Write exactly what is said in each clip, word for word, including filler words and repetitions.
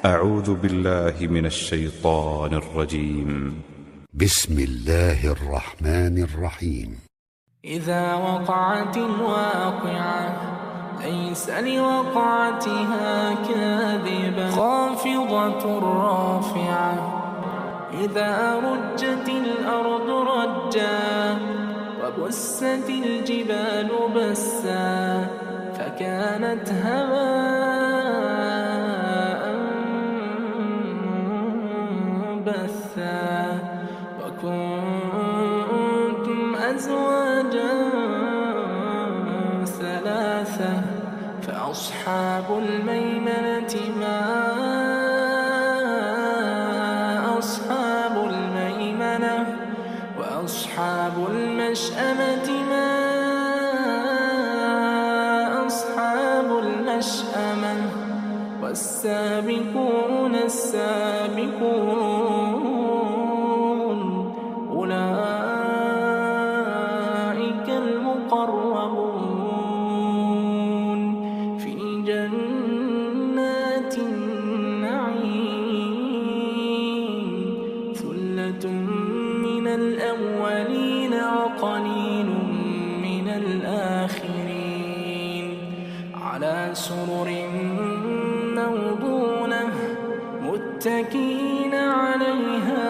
أعوذ بالله من الشيطان الرجيم. بسم الله الرحمن الرحيم. إذا وقعت الواقعة ليس لوقعتها كاذبة خافضة رافعة إذا رجت الأرض رجا وبست الجبال بسا فكانت هباء منبثا وكنتم أزواجا ثلاثة فأصحاب الميمنة ما أصحاب الميمنة وأصحاب المشأمة ما أصحاب المشأمة والسابقون السابقون أولئك المقربون في جنات النعيم ثلة من الأولين وقليل من الآخرين على سرر موضونة متكئين عليها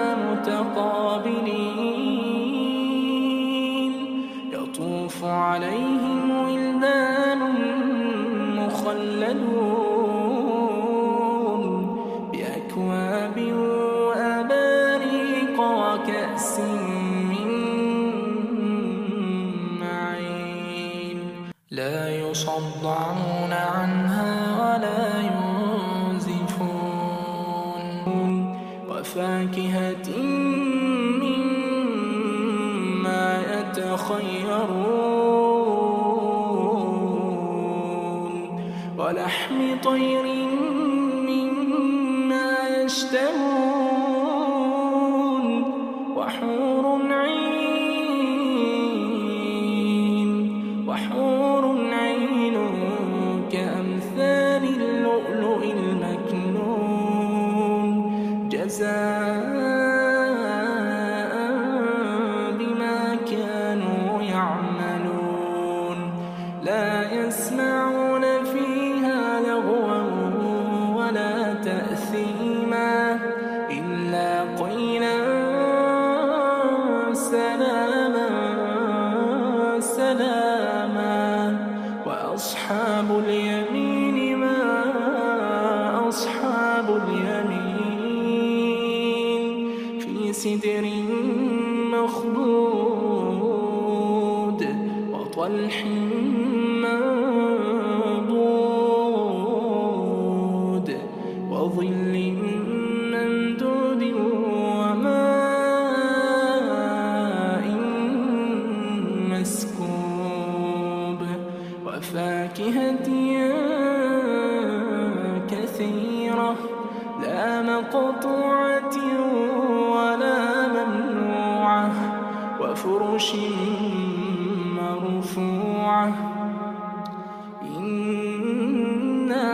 متقابلين يطوف عليهم ولدان مخلدون بأكواب وأباريق وكأس من معين لا يصدعون عنها ولا ينزفون وفاكهة مما يتخيرون ولحم طير مما يشتهون وحور عين وحور عين كأمثال اللؤلؤ المكنون جزاء بما كانوا يعملون لا يسمعون فيها لغوا ولا تأثيما إلا قيلا سلاما سلاما وأصحاب اليمين ما أصحاب اليمين في سدر مخضود وطلح منضود وظل ممدود وماء مسكوب وفاكهة كثيرة لا مقطوعة ولا ممنوعة وفرش مرفوعة إنا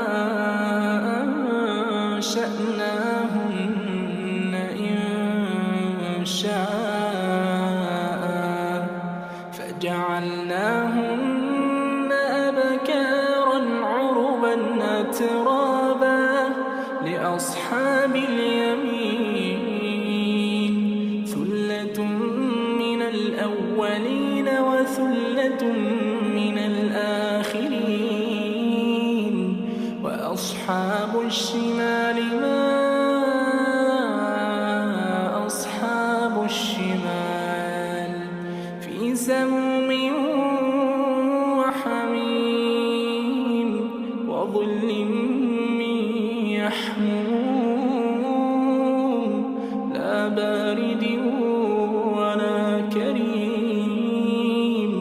أنشأناهن إنشاء فجعلناهن أبكارا عربا أترابا لأصحاب اليمين ثلة من الأولين وثلة من الآخرين وأصحاب الشمال ما أصحاب الشمال في سموم وحميم وظل من يحموم لا بارد ولا كريم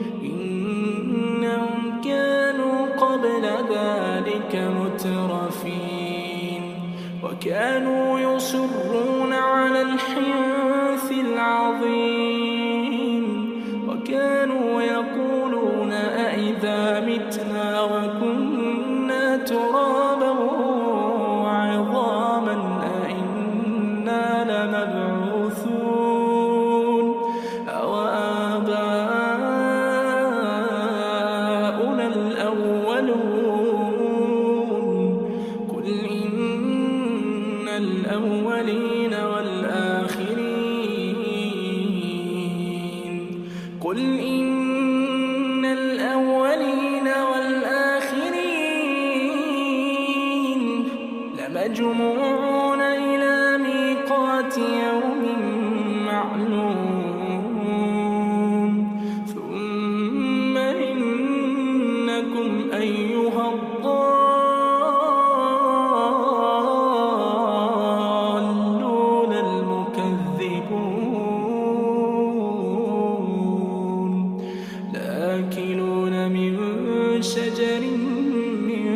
إنهم كانوا قبل ذلك مترفين وكانوا يصرون على الحنث العظيم وكانوا يقولون أئذا متنا وكنا ترابا الأولين والآخرين قل إن الأولين والآخرين لمجموعون إلى ميقات يوم معلوم ثم إنكم أيها الضالون المكذبون لآكلون من شجر من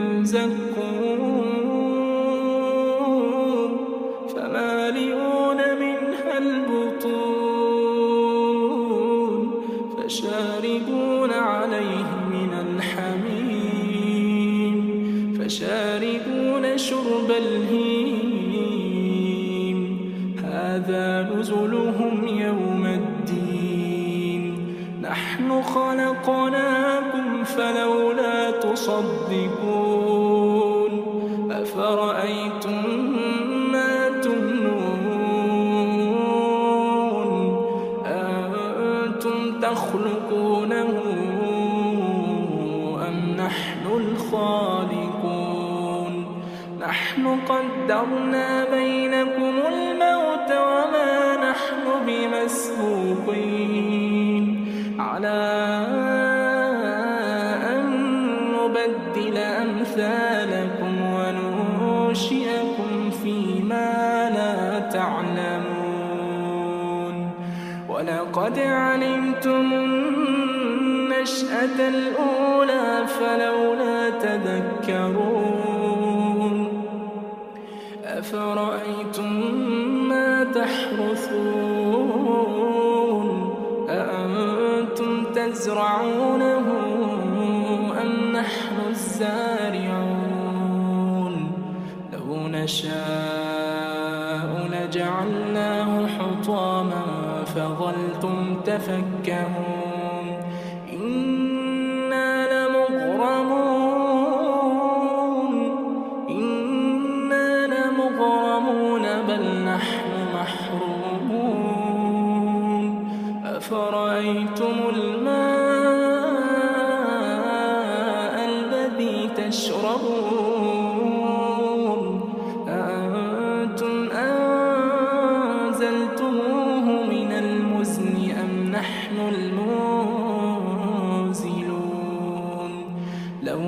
زقوم فمالئون منها البطون فشاربون عليه من الحميم فشاربون شرب الهيم هذا نزلهم يوم الدين نحن خلقناكم فلولا تصدقون أفرأيتم ما تمنون أأنتم تخلقونه أم نحن الخالقون نحن قدرنا بينكم الموت وما نحن بمسبوقين على أن نبدل أمثالكم وننشئكم فيما لا تعلمون ولقد علمتم النشأة الأولى فلولا تذكرون أفرأيتم ما تحرثون أأنتم تزرعونه أم نحن الزارعون لو نشاء لجعلناه حطاما فظلتم تفكهون إنا لمغرمون إنا لمغرمون بل نحن محرومون أفرأيتم الماء الذي تشربون أأنتم أنزلتموه من المزن أم نحن المنزلون لو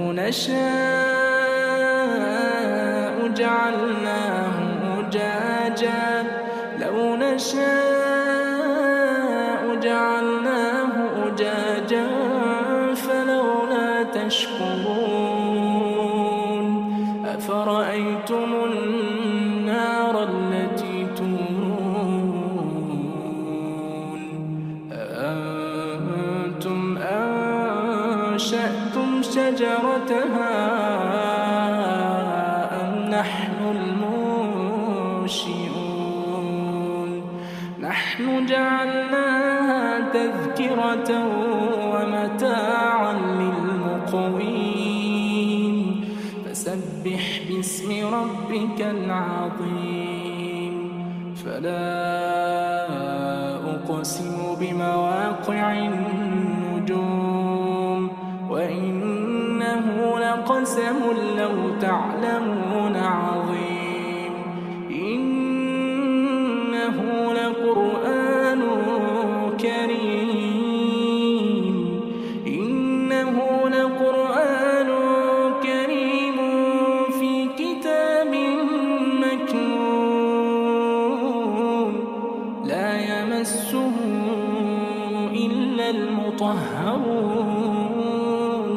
نشاء جعلناه أجاجا لو نشاء جعلناه أجاجا فلولا تشكرون أفرأيتم النار التي تورون أأنتم أنشأتم شجرتها أم نحن المنشئون نحن جعلناها تذكرة ومتاعا للمقوين فسبح باسم ربك العظيم فلا أقسم بمواقع النجوم وإنه لقسم لو تعلمون عظيم إنه لقرآن كريم إنه لقرآن كريم في كتاب مكنون لا يمسه إلا المطهرون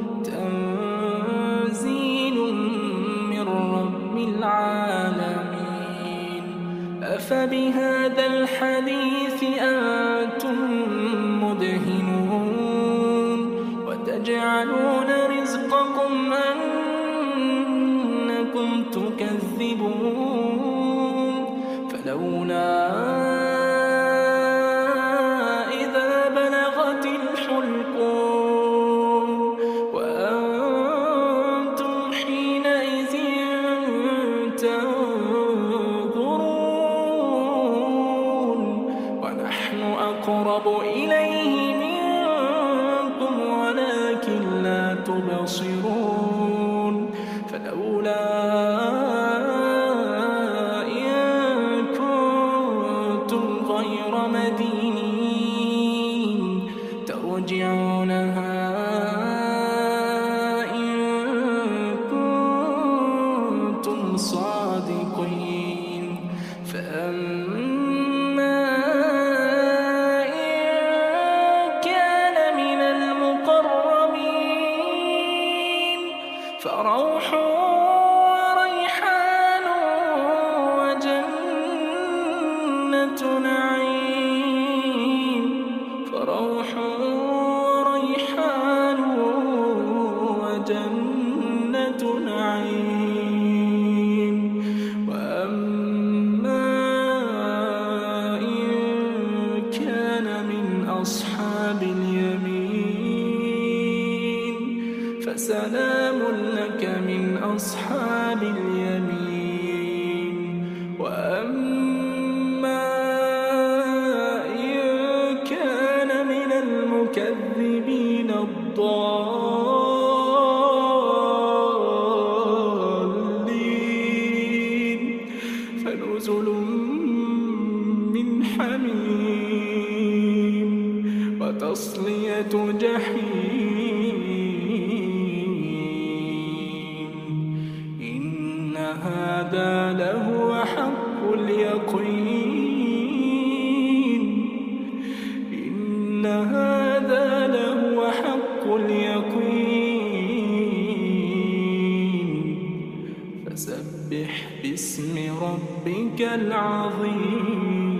تنزيل من رب العالمين أفبهذا الحديث أنتم مدهنون وتجعلون رزقكم أنكم تكذبون فلولا إذا بلغت الحلقوم وأنتم حينئذ تنظرون صادقين فأما إن كان من المقربين فروح وريحان وجنة نعيم فروح وريحان وجنة نعيم وأما إن كان من أصحاب اليمين فسلام لك من أصحاب اليمين وأما إن كان من المكذبين الضالين فنزل من حميم وتصلية جحيم إن هذا لهو حق اليقين إن هذا لهو حق اليقين فسبح باسم ربك العظيم